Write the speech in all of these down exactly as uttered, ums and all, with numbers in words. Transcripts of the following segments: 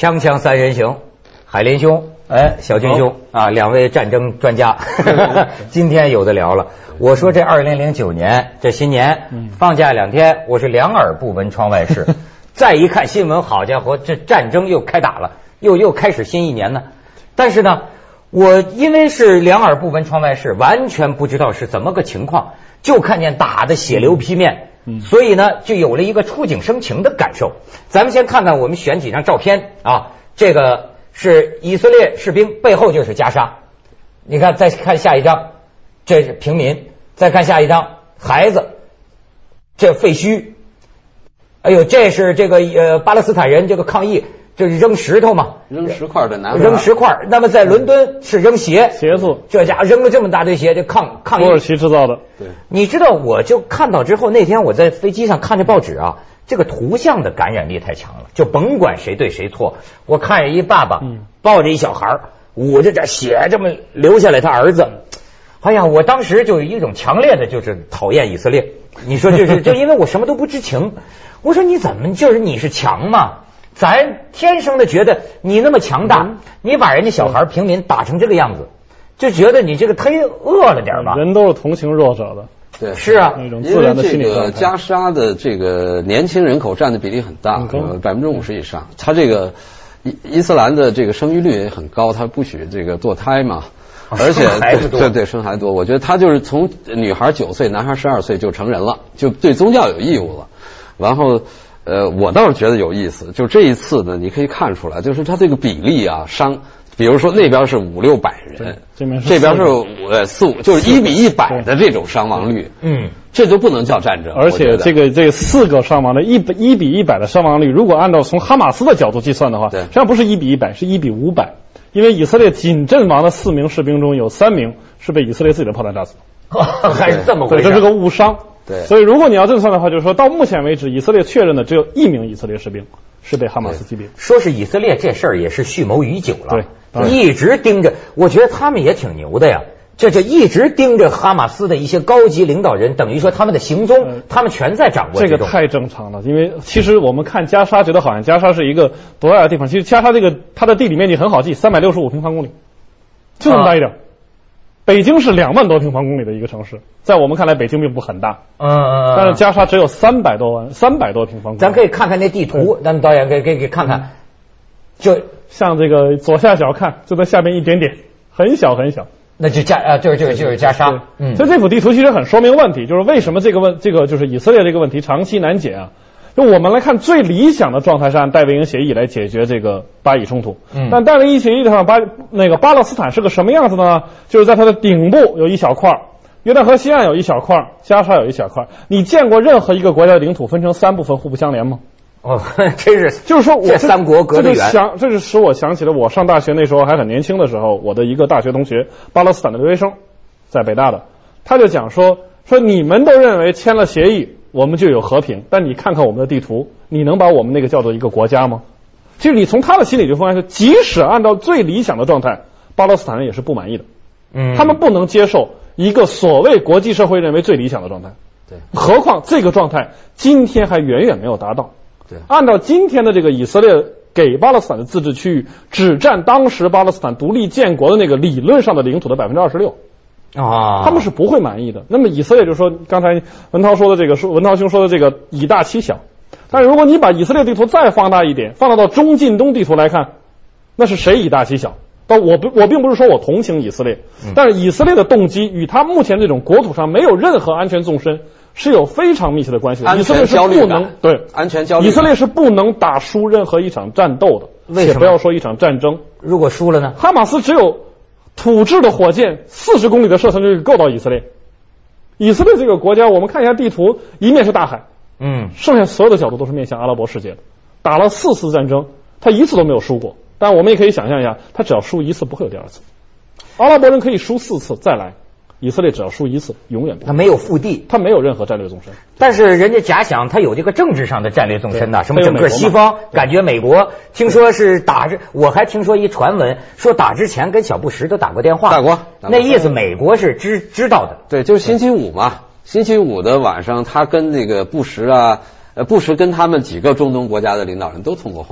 锵锵三人行，海林兄，哎，小军兄啊，两位战争专家，今天有的聊了。我说这二零零九年这新年放假两天，我是两耳不闻窗外事。再一看新闻，好家伙，这战争又开打了，又又开始新一年呢。但是呢，我因为是两耳不闻窗外事，完全不知道是怎么个情况，就看见打得血流披面。所以呢，就有了一个触景生情的感受。咱们先看看，我们选几张照片啊。这个是以色列士兵，背后就是加沙。你看，再看下一张，这是平民。再看下一张，孩子，这废墟。哎呦，这是这个呃巴勒斯坦人这个抗议，就是扔石头嘛， 扔石块的男， 扔石块。那么在伦敦是扔鞋， 鞋子， 这家伙扔了这么大堆鞋，这抗抗议。 土耳其制造的。 对， 你知道，我就看到之后，那天我在飞机上看着报纸啊，这个图像的感染力太强了，就甭管谁对谁错。我看着一爸爸抱着一小孩，捂着点血这么流下来，他儿子。哎呀，我当时就有一种强烈的就是讨厌以色列。你说这是就因为我什么都不知情。我说你怎么就是你是强嘛？咱天生的觉得你那么强大，嗯、你把人家小孩平民打成这个样子，就觉得你这个忒恶了点吧？ 人都是同情弱者的， 对， 是啊， 那种自然的心理状态。 因为这个加沙的这个年轻人口占的比例很大，百分之五十以上。他这个伊伊斯兰的这个生育率也很高，他不许这个堕胎嘛。而且对对对，生孩子多，我觉得他就是从女孩九岁，男孩十二岁就成人了，就对宗教有义务了。然后，呃，我倒是觉得有意思，就这一次呢，你可以看出来，就是他这个比例啊，伤，比如说那边是五六百人， 这边是这边是呃四五，就是一比一百的这种伤亡率， 嗯， 这就不能叫战争。 而且这个这四个伤亡的一一比一百的伤亡率，如果按照从哈马斯的角度计算的话，实际上不是一比一百，是一比五百。因为以色列仅阵亡的四名士兵中有三名是被以色列自己的炮弹炸死的， 还是这么回事？ 对，这是个误伤。 对， 所以如果你要这么算的话，就是说到目前为止，以色列确认的只有一名以色列士兵是被哈马斯击毙。 说是以色列这事儿也是蓄谋已久了， 对， 一直盯着。我觉得他们也挺牛的呀。这就一直盯着哈马斯的一些高级领导人，等于说他们的行踪，呃、他们全在掌握之中。 这个太正常了，因为其实我们看加沙，觉得好像加沙是一个多大的地方，其实加沙这个它的地理面积很好记，三百六十五平方公里，就这么大一点。啊、北京是两万多平方公里的一个城市，在我们看来，北京并不很大， 嗯嗯， 但是加沙只有三百多万，三百多平方公里。 咱可以看看那地图，咱们导演给给给看看，嗯、 就像这个左下角看，就在下边一点点，很小很小。 那就加啊，就是就是就是加沙， 嗯，所以这幅地图其实很说明问题，就是为什么这个问这个就是以色列这个问题长期难解啊。就我们来看，最理想的状态是按戴维营协议来解决这个巴以冲突，嗯，但戴维营协议上巴那个巴勒斯坦是个什么样子呢？就是在它的顶部有一小块，约旦河西岸有一小块，加沙有一小块。你见过任何一个国家的领土分成三部分互不相连吗？ 哦，真是， 就是说我这三国隔得远， 想这是使我想起了我上大学那时候还很年轻的时候，我的一个大学同学，巴勒斯坦的留学生，在北大的，他就讲说说你们都认为签了协议我们就有和平，但你看看我们的地图，你能把我们那个叫做一个国家吗？其实你从他的心理学方案是，即使按照最理想的状态，巴勒斯坦人也是不满意的，嗯，他们不能接受一个所谓国际社会认为最理想的状态， 对， 何况这个状态今天还远远没有达到。按照今天的这个以色列给巴勒斯坦的自治区域，只占当时巴勒斯坦独立建国的那个理论上的领土的百分之二十六啊， 他们是不会满意的。那么以色列就说，刚才文涛说的这个，文涛兄说的这个以大欺小，但是如果你把以色列地图再放大一点，放大到中近东地图来看，那是谁以大欺小？但我不，我并不是说我同情以色列，但是以色列的动机与他目前这种国土上没有任何安全纵深是有非常密切的关系的。以色列是不能对安全焦虑， 以色列是不能打输任何一场战斗的， 为什么？ 不要说一场战争， 如果输了呢？ 哈马斯只有土制的火箭四十公里的射程就够到以色列。以色列这个国家，我们看一下地图，一面是大海，嗯，剩下所有的角度都是面向阿拉伯世界的。打了四次战争，他一次都没有输过。但我们也可以想象一下，他只要输一次，不会有第二次。阿拉伯人可以输四次再来。以色列只要输一次，永远不会。 他没有腹地， 他没有任何战略纵深。 但是人家假想他有这个政治上的战略纵深呐，什么整个西方感觉美国，听说是打之，我还听说一传闻说打之前跟小布什都打过电话， 打过， 那意思美国是知知道的。 对，就是星期五嘛，星期五的晚上，他跟那个布什啊，呃，布什跟他们几个中东国家的领导人都通过话。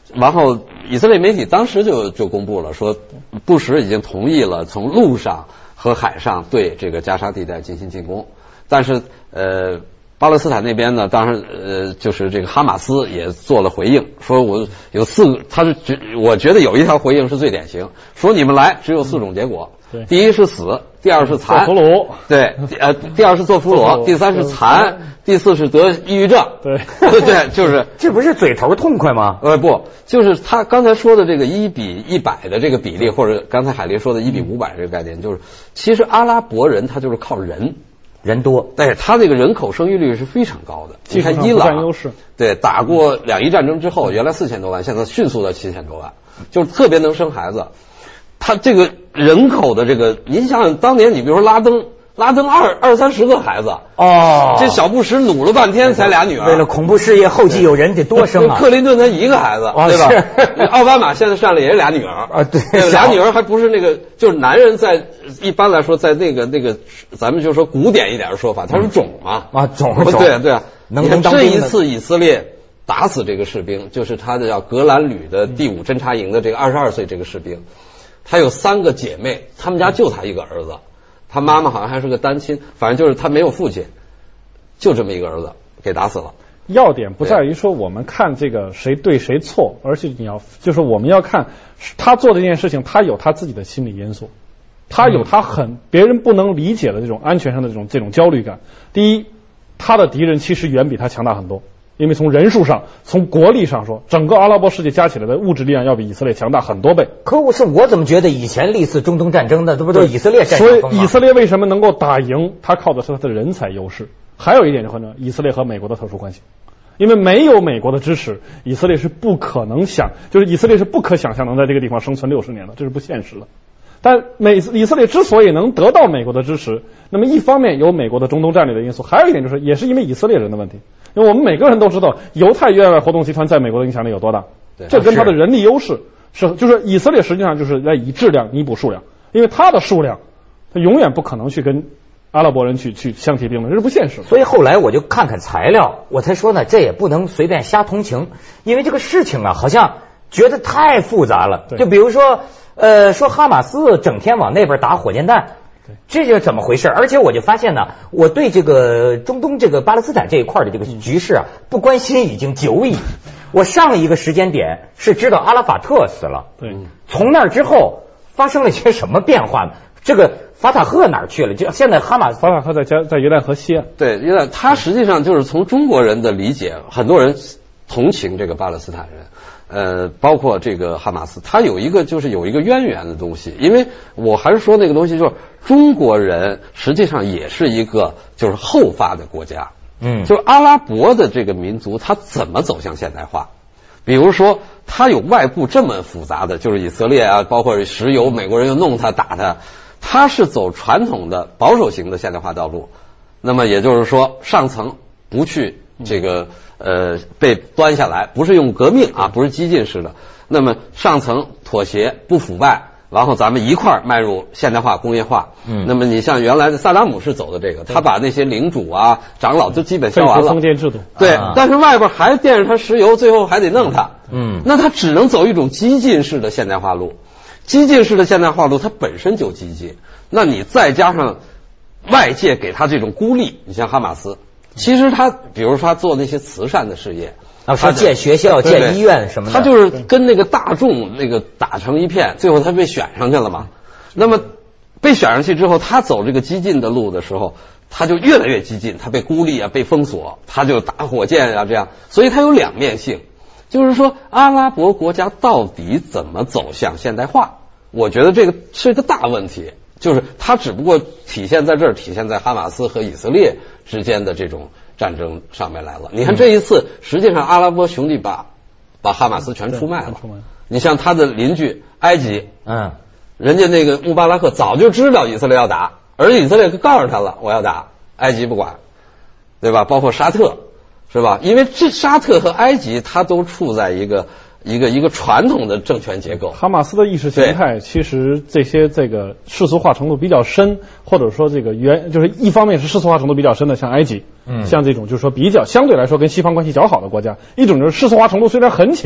然后以色列媒体当时就就公布了，说布什已经同意了从陆上和海上对这个加沙地带进行进攻，但是呃。巴勒斯坦那边呢，当然呃，就是这个哈马斯也做了回应，说我有四个，他是我觉得有一条回应是最典型，说你们来只有四种结果， 对， 第一是死，第二是残， 做俘虏， 对，呃，第二是做俘虏，第三是残，第四是得抑郁症， 对， 对，就是这不是嘴头痛快吗？ 呃，不，就是他刚才说的这个一比一百的这个比例，或者刚才海林说的一比五百这个概念，就是其实阿拉伯人他就是靠人。 人多， 但是他那个人口生育率是非常高的。 你看伊朗， 优势对，打过两伊战争之后，原来四千多万，现在迅速到七千多万，就是特别能生孩子。他这个人口的这个，您想想，当年你比如说拉登，拉登二二三十个孩子哦， 这小布什努了半天才俩女儿， 为了恐怖事业后继有人得多生啊。 克林顿他一个孩子， 哦、 对吧？奥巴马现在上来也是俩女儿啊，对， 俩女儿还不是那个，就是男人在一般来说在那个那个，咱们就说古典一点的说法，他是种嘛啊，种种，对对啊。 能能当这一次以色列打死这个士兵，就是他的叫格兰旅的第五侦察营的这个二十二岁这个士兵，他有三个姐妹，他们家就他一个儿子。他妈妈好像还是个单亲，反正就是他没有父亲，就这么一个儿子给打死了。 要点不在于说我们看这个谁对谁错，而且你要就是我们要看他做这件事情，他有他自己的心理因素，他有他很别人不能理解的这种安全上的这种这种焦虑感。第一，他的敌人其实远比他强大很多。因为从人数上，从国力上说，整个阿拉伯世界加起来的物质力量要比以色列强大很多倍。 可我是我怎么觉得以前历次中东战争的，这不都是以色列占上风吗？ 所以以色列为什么能够打赢？他靠的是他的人才优势。还有一点就很重要，以色列和美国的特殊关系。因为没有美国的支持，以色列是不可能想，就是以色列是不可想象能在这个地方生存六十年的，这是不现实的。但美以色列之所以能得到美国的支持，那么一方面有美国的中东战略的因素，还有一点就是也是因为以色列人的问题。因为我们每个人都知道犹太院外活动集团在美国的影响力有多大，这跟它的人力优势是，就是以色列实际上就是在以质量弥补数量，因为它的数量，它永远不可能去跟阿拉伯人去去相提并论，这是不现实的。 所以后来我就看看材料，我才说呢，这也不能随便瞎同情，因为这个事情啊，好像觉得太复杂了。就比如说，呃，说哈马斯整天往那边打火箭弹。这是怎么回事？而且我就发现呢，我对这个中东这个巴勒斯坦这一块的这个局势啊，不关心已经久矣。我上一个时间点是知道阿拉法特死了， 对， 从那之后发生了一些什么变化呢？这个法塔赫哪儿去了？就现在哈马斯法塔赫在加在约旦河西岸， 对，约旦，他实际上就是从中国人的理解，很多人同情这个巴勒斯坦人。呃，包括这个哈马斯，他有一个就是有一个渊源的东西，因为我还是说那个东西，就是中国人实际上也是一个就是后发的国家，嗯，就是阿拉伯的这个民族，他怎么走向现代化？比如说，他有外部这么复杂的，就是以色列啊，包括石油，美国人又弄他打他，他是走传统的保守型的现代化道路，那么也就是说，上层不去这个。呃，被端下来，不是用革命啊，不是激进式的。那么上层妥协，不腐败，然后咱们一块儿迈入现代化、工业化。嗯，那么你像原来的萨达姆是走的这个，他把那些领主啊、长老都基本消完了， 封建制度。 对，啊、但是外边还惦着他石油，最后还得弄他。嗯，那他只能走一种激进式的现代化路。激进式的现代化路，它本身就激进，那你再加上外界给他这种孤立，你像哈马斯。其实他，比如说他做那些慈善的事业， 啊，说建学校、建医院什么的， 他就是跟那个大众那个打成一片，最后他被选上去了嘛。那么被选上去之后，他走这个激进的路的时候，他就越来越激进，他被孤立啊，被封锁，他就打火箭啊这样，所以他有两面性。就是说，阿拉伯国家到底怎么走向现代化？我觉得这个是一个大问题。就是它只不过体现在这儿，体现在哈马斯和以色列之间的这种战争上面来了。你看这一次，实际上阿拉伯兄弟把把哈马斯全出卖了。你像他的邻居埃及，嗯，人家那个穆巴拉克早就知道以色列要打，而以色列告诉他了我要打，埃及不管，对吧？包括沙特，是吧？因为这沙特和埃及，它都处在一个。一个一个传统的政权结构， 哈马斯的意识形态其实这些这个世俗化程度比较深，或者说这个原就是一方面是世俗化程度比较深的，像埃及，嗯，像这种就是说比较相对来说跟西方关系较好的国家；一种就是世俗化程度虽然很浅，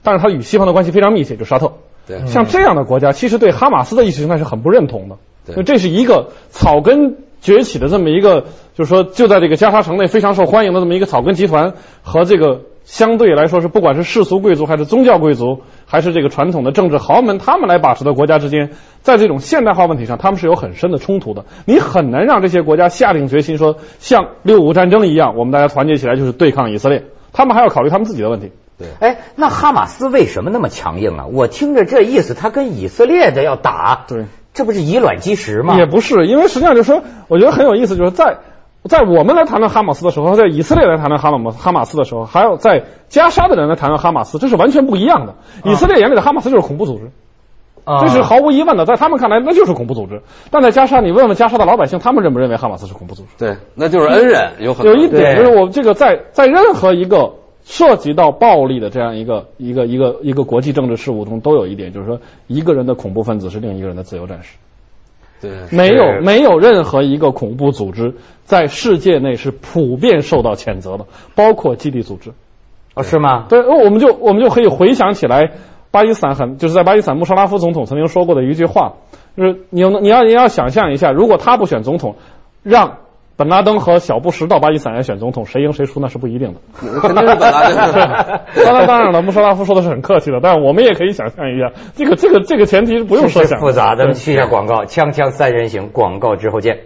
但是它与西方的关系非常密切，就是沙特。 对， 像这样的国家，其实对哈马斯的意识形态是很不认同的。 对， 这是一个草根崛起的这么一个，就是说就在这个加沙城内非常受欢迎的这么一个草根集团，和这个相对来说是不管是世俗贵族还是宗教贵族，还是这个传统的政治豪门，他们来把持的国家之间，在这种现代化问题上，他们是有很深的冲突的。你很难让这些国家下定决心说，像六五战争一样，我们大家团结起来就是对抗以色列。他们还要考虑他们自己的问题。 对， 哎，那哈马斯为什么那么强硬啊？我听着这意思，他跟以色列的要打， 对， 这不是以卵击石吗？ 也不是，因为实际上就是说，我觉得很有意思，就是在在我们来谈论哈马斯的时候，在以色列来谈论哈马哈马斯的时候，还有在加沙的人来谈论哈马斯，这是完全不一样的。以色列眼里的哈马斯就是恐怖组织。啊，这是毫无疑问的，在他们看来那就是恐怖组织。但在加沙，你问问加沙的老百姓，他们认不认为哈马斯是恐怖组织？ 对，那就是恩人。有很多有一点就是我这个在在任何一个涉及到暴力的这样一个一个一个一个国际政治事务中，都有一点，就是说一个人的恐怖分子是另一个人的自由战士。 对， 没有没有任何一个恐怖组织在世界内是普遍受到谴责的，包括基地组织。 哦，是吗？ 对，我们就我们就可以回想起来。巴基斯坦很就是在巴基斯坦穆沙拉夫总统曾经说过的一句话，就是你你要你要想象一下，如果他不选总统，让本拉登和小布什到巴基斯坦来选总统，谁赢谁输那是不一定的。 肯定是本拉登。 当然当然了，穆沙拉夫说的是很客气的，但是我们也可以想象一下，这个这个这个前提是不用设想。 复杂，咱们去一下广告，锵锵三人行，广告之后见。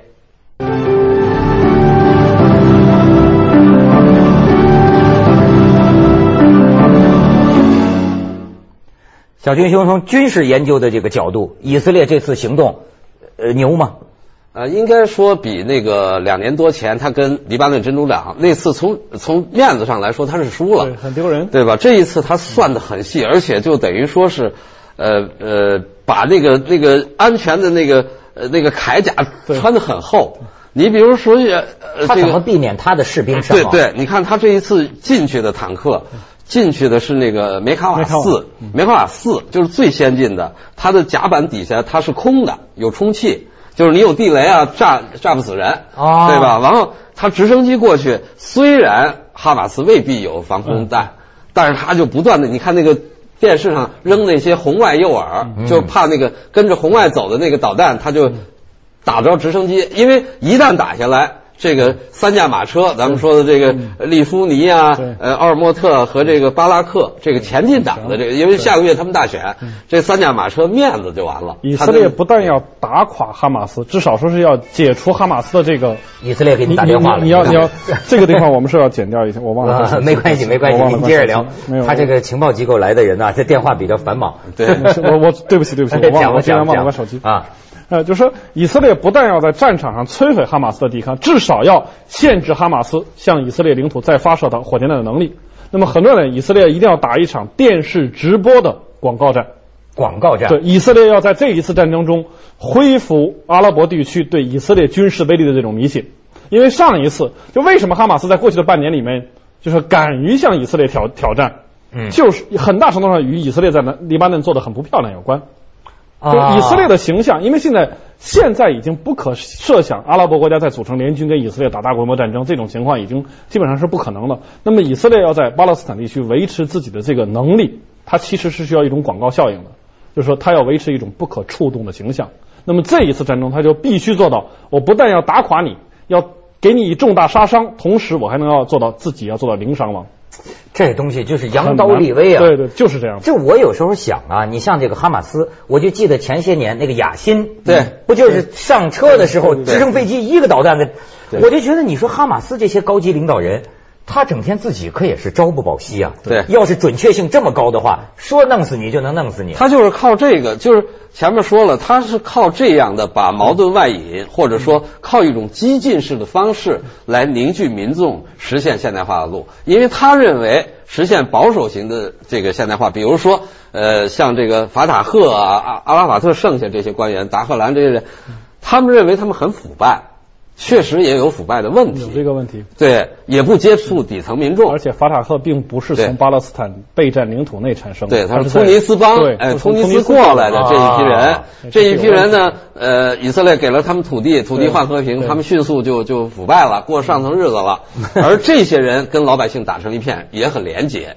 小军兄从军事研究的这个角度，以色列这次行动，呃，牛吗？ 呃，应该说比那个两年多前他跟黎巴嫩真主党那次从从面子上来说他是输了， 对，很丢人， 对吧？这一次他算得很细，而且就等于说是，呃呃，把那个那个安全的那个呃那个铠甲穿得很厚。你比如说，呃， 他怎么避免他的士兵伤亡？ 对对，你看他这一次进去的坦克。进去的是那个梅卡瓦四，梅卡瓦四就是最先进的，它的甲板底下它是空的，有充气，就是你有地雷啊，炸炸不死人， 哦， 对吧？然后它直升机过去，虽然哈马斯未必有防空弹，嗯、但是它就不断的，你看那个电视上扔那些红外诱饵，嗯、就怕那个跟着红外走的那个导弹，它就打着直升机，因为一旦打下来。这个三驾马车，咱们说的这个利夫尼啊，呃，奥尔莫特和这个巴拉克，这个前进党的这个，因为下个月他们大选，这三驾马车面子就完了。 以色列不但要打垮哈马斯，至少说是要解除哈马斯的这个。 以色列给你打电话了， 你要你要这个地方我们是要剪掉一下，我忘了。 没关系没关系，您接着聊。他这个情报机构来的人呢，这电话比较繁忙。 对， 我我对不起对不起，我忘了，我竟然忘了关手机啊。 呃，就是说，以色列不但要在战场上摧毁哈马斯的抵抗，至少要限制哈马斯向以色列领土再发射的火箭弹的能力。那么，很多人，以色列一定要打一场电视直播的广告战。 广告战。 对，以色列要在这一次战争中恢复阿拉伯地区对以色列军事威力的这种迷信。因为上一次，就为什么哈马斯在过去的半年里面，就是敢于向以色列挑挑战，嗯，就是很大程度上与以色列在黎巴嫩做的很不漂亮有关。就以色列的形象，因为现在现在已经不可设想阿拉伯国家在组成联军跟以色列打大规模战争，这种情况已经基本上是不可能的。那么以色列要在巴勒斯坦地区维持自己的这个能力，它其实是需要一种广告效应的，就是说它要维持一种不可触动的形象。那么这一次战争，它就必须做到，我不但要打垮你，要给你以重大杀伤，同时我还能要做到自己要做到零伤亡。 这东西就是扬刀立威啊！ 对对，就是这样。 这我有时候想啊，你像这个哈马斯，我就记得前些年那个雅辛， 对， 不就是上车的时候直升飞机一个导弹的，我就觉得你说哈马斯这些高级领导人，他整天自己可也是朝不保夕啊。 对， 要是准确性这么高的话，说弄死你就能弄死你。 他就是靠这个，就是前面说了，他是靠这样的把矛盾外引，或者说靠一种激进式的方式来凝聚民众，实现现代化的路。因为他认为实现保守型的这个现代化，比如说呃，像这个法塔赫啊、阿阿拉法特剩下这些官员、达赫兰这些人，他们认为他们很腐败。确实也有腐败的问题， 有这个问题， 对，也不接触底层民众， 而且法塔赫并不是从巴勒斯坦备战领土内产生的， 对，他是突尼斯帮，哎，突尼斯过来的这一批人，啊、这一批人呢，呃，以色列给了他们土地，土地换和平，他们迅速就就腐败了，过上层日子了，而这些人跟老百姓打成一片，也很廉洁。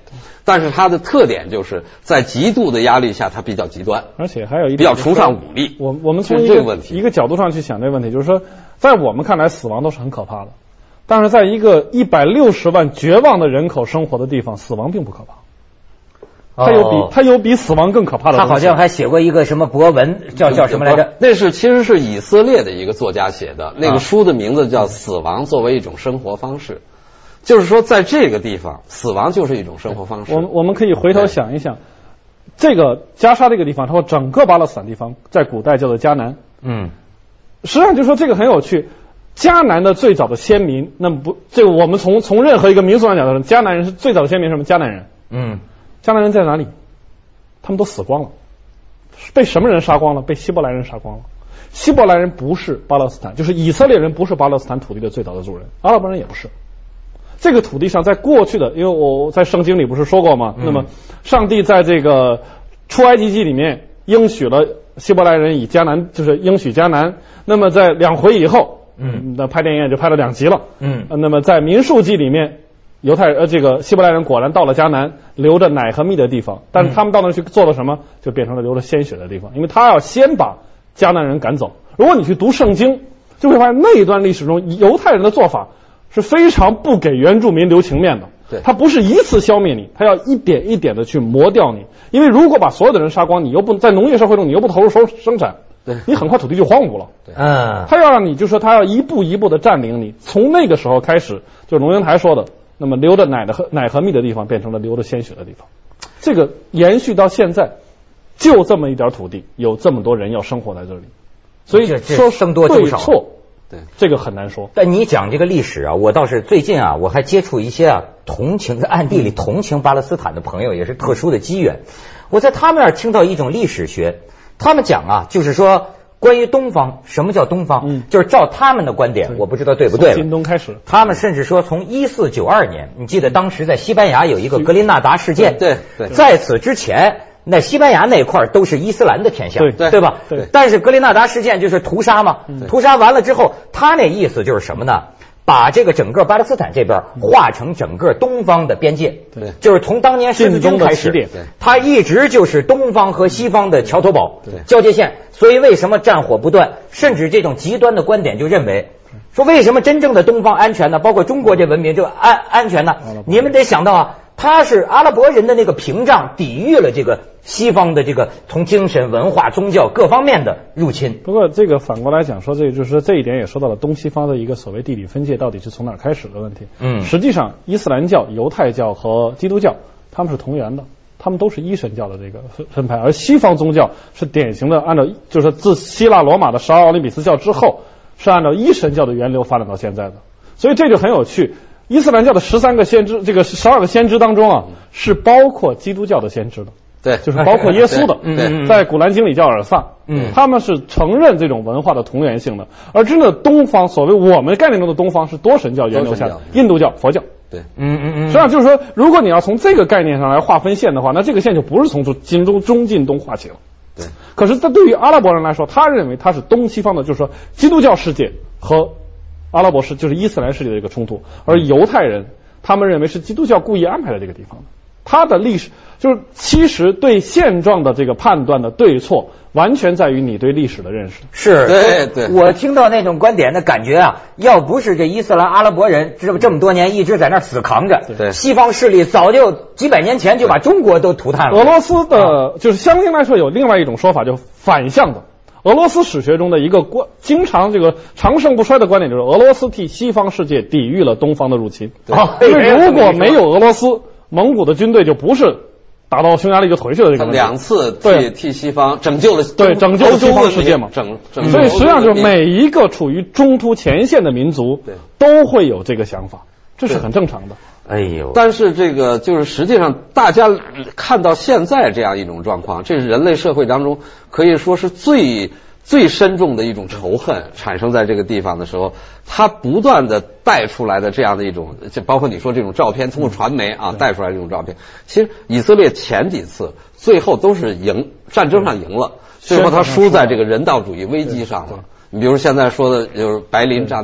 但是它的特点就是在极度的压力下，它比较极端， 而且还有一点比较崇尚武力。 我我们从一个这个问题一个角度上去想这个问题，就是说，在我们看来，死亡都是很可怕的，但是在一个一百六十万绝望的人口生活的地方，死亡并不可怕。他有比他有比死亡更可怕的。 他好像还写过一个什么博文，叫叫什么来着？ 那是其实是以色列的一个作家写的，那个书的名字叫《死亡作为一种生活方式》，就是说在这个地方，死亡就是一种生活方式。 我们我们可以回头想一想，这个加沙这个地方，它说整个巴勒斯坦地方在古代叫做迦南。 嗯， 实际上就说这个很有趣。迦南的最早的先民，那么不，这个我们从从任何一个民俗上讲的，迦南人是最早的先民，什么？迦南人。 嗯。 迦南人在哪里？他们都死光了，被什么人杀光了？被希伯来人杀光了。希伯来人不是巴勒斯坦，就是以色列人不是巴勒斯坦土地的最早的主人，阿拉伯人也不是。这个土地上，在过去的，因为我在圣经里不是说过吗？嗯、那么上帝在这个出埃及记里面应许了希伯来人以迦南，就是应许迦南。那么在两回以后，嗯，那拍电影也就拍了两集了，嗯，那么在民数记里面。犹太呃，这个希伯来人果然到了迦南，流着奶和蜜的地方，但是他们到那去做了什么？就变成了流着鲜血的地方，因为他要先把迦南人赶走。如果你去读圣经，就会发现那一段历史中，犹太人的做法是非常不给原住民留情面的。 对， 他不是一次消灭你，他要一点一点的去磨掉你。因为如果把所有的人杀光，你又不在农业社会中，你又不投入生生产， 对， 你很快土地就荒芜了。 对， 嗯， 他要让你就说他要一步一步的占领你，从那个时候开始，就是龙应台说的。那么流着奶的和奶和蜜的地方变成了流着鲜血的地方，这个延续到现在，就这么一点土地，有这么多人要生活在这里，所以说生多粥少， 对错，对这个很难说。 但你讲这个历史啊，我倒是最近啊，我还接触一些啊同情在暗地里同情巴勒斯坦的朋友，也是特殊的机缘。我在他们那儿听到一种历史学，他们讲啊，就是说。关于东方，什么叫东方？嗯，就是照他们的观点，我不知道对不对。 从新东开始， 他们甚至说，从一四九二年，你记得当时在西班牙有一个格林纳达事件， 对对， 在此之前，那西班牙那块都是伊斯兰的天下， 对对对吧？ 对。 但是格林纳达事件就是屠杀嘛，屠杀完了之后，他那意思就是什么呢？把这个整个巴勒斯坦这边划成整个东方的边界， 对， 就是从当年十字军开始，它一直就是东方和西方的桥头堡交界线。所以为什么战火不断？甚至这种极端的观点就认为，说为什么真正的东方安全呢？包括中国这文明就安安全呢？你们得想到啊，它是阿拉伯人的那个屏障，抵御了这个西方的这个从精神、文化、宗教各方面的入侵。 不过这个反过来讲说，这就是说这一点也说到了东西方的一个所谓地理分界到底是从哪儿开始的问题。嗯，实际上伊斯兰教、犹太教和基督教他们是同源的。他们都是一神教的这个分派，而西方宗教是典型的按照就是自希腊罗马的十二奥林匹斯教之后，是按照一神教的源流发展到现在的，所以这就很有趣。伊斯兰教的十三个先知，这个十二个先知当中啊，是包括基督教的先知的， 对， 就是包括耶稣的， 对， 在古兰经里叫尔萨，嗯，他们是承认这种文化的同源性的，而真的东方，所谓我们概念中的东方是多神教源流下的，印度教、佛教。 对， 嗯嗯嗯， 实际上就是说，如果你要从这个概念上来划分线的话，那这个线就不是从近中中近东划起了。 对， 可是这对于阿拉伯人来说，他认为他是东西方的，就是说基督教世界和阿拉伯世就是伊斯兰世界的一个冲突，而犹太人他们认为是基督教故意安排在这个地方的。他的历史就是其实对现状的这个判断的对错，完全在于你对历史的认识。 是， 对对。 我听到那种观点的感觉啊，要不是这伊斯兰阿拉伯人这这么多年一直在那死扛着， 对， 西方势力早就几百年前就把中国都涂炭了。 俄罗斯的就是相对来说有另外一种说法，就反向的。俄罗斯史学中的一个观，经常这个长盛不衰的观点就是，俄罗斯替西方世界抵御了东方的入侵。 哦， 因为如果没有俄罗斯，蒙古的军队就不是打到匈牙利就回去了这个问题。 两次替替西方拯救了， 对，拯救了西方世界嘛。 整整。 所以实际上就是每一个处于中突前线的民族，都会有这个想法，这是很正常的。 哎呦， 但是这个就是实际上大家看到现在这样一种状况，这是人类社会当中可以说是最最深重的一种仇恨产生在这个地方的时候，它不断的带出来的这样的一种，就包括你说这种照片，通过传媒啊带出来这种照片，其实以色列前几次最后都是赢，战争上赢了，最后他输在这个人道主义危机上了。你比如现在说的就是白磷炸弹。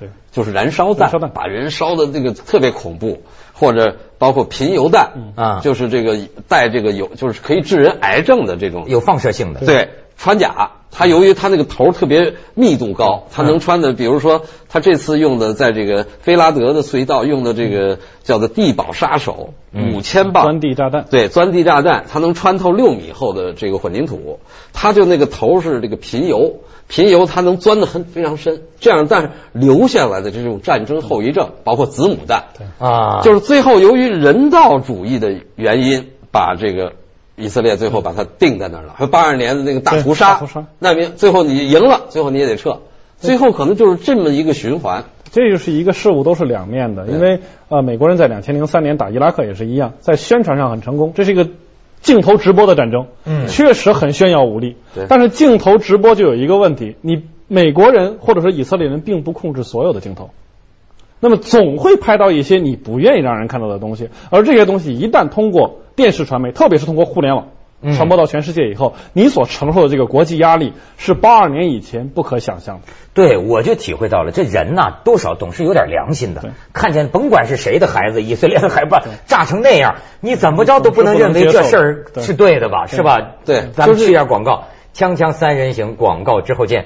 对， 就是燃烧弹， 燃烧弹把人烧的这个特别恐怖，或者包括贫铀弹， 啊， 就是这个带这个有就是可以致人癌症的这种有放射性的， 对，穿甲。它由于它那个头特别密度高，它能穿的，比如说它这次用的在这个菲拉德的隧道用的这个叫做地堡杀手，五千磅钻地炸弹， 对，钻地炸弹，它能穿透六米厚的这个混凝土，它就那个头是这个贫铀，贫铀它能钻得很非常深，这样但是留下来的这种战争后遗症，包括子母弹， 对啊， 就是最后由于人道主义的原因，把这个。以色列最后把它定在那儿了，和八二年的那个大屠杀，那边最后你赢了，最后你也得撤，最后可能就是这么一个循环。 这就是一个事物都是两面的，因为呃美国人在两千零三年打伊拉克也是一样，在宣传上很成功，这是一个镜头直播的战争，嗯，确实很炫耀武力，但是镜头直播就有一个问题，你美国人或者说以色列人并不控制所有的镜头。那么总会拍到一些你不愿意让人看到的东西，而这些东西一旦通过电视传媒，特别是通过互联网传播到全世界以后，嗯、你所承受的这个国际压力是八二年以前不可想象的。 对，我就体会到了，这人呐、啊，多少总是有点良心的。看见甭管是谁的孩子，以色列的孩子炸成那样，你怎么着都不能认为这事儿是对的吧？是吧？ 对， 咱们去一下广告，锵锵三人行，广告之后见。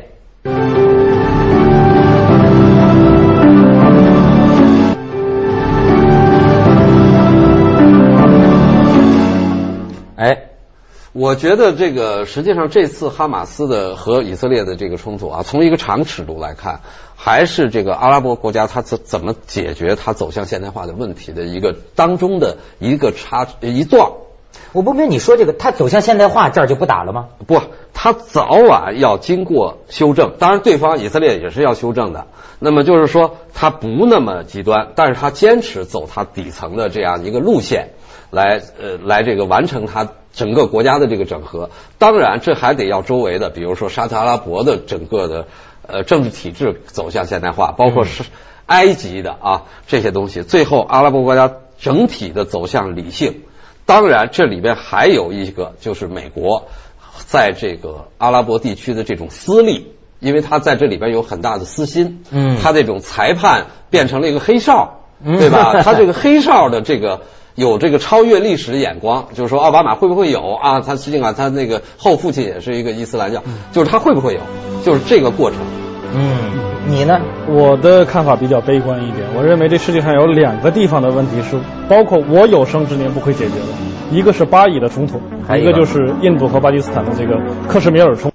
哎， 我觉得这个实际上这次哈马斯的和以色列的这个冲突啊，从一个长尺度来看，还是这个阿拉伯国家它怎怎么解决它走向现代化的问题的一个当中的一个插一段。 我不明白你说这个，它走向现代化这儿就不打了吗？ 不，它早晚要经过修正，当然对方以色列也是要修正的。那么就是说，它不那么极端，但是它坚持走它底层的这样一个路线。来呃来这个完成它整个国家的这个整合，当然这还得要周围的，比如说沙特阿拉伯的整个的呃政治体制走向现代化，包括是埃及的啊这些东西，最后阿拉伯国家整体的走向理性。当然这里边还有一个就是美国在这个阿拉伯地区的这种私利，因为他在这里边有很大的私心，嗯，他这种裁判变成了一个黑哨，对吧？他这个黑哨的这个。有这个超越历史的眼光，就是说奥巴马会不会有啊？他尽管他那个后父亲也是一个伊斯兰教，就是他会不会有？就是这个过程。 嗯，你呢？ 我的看法比较悲观一点，我认为这世界上有两个地方的问题是包括我有生之年不会解决的，一个是巴以的冲突，一个就是印度和巴基斯坦的这个克什米尔冲突。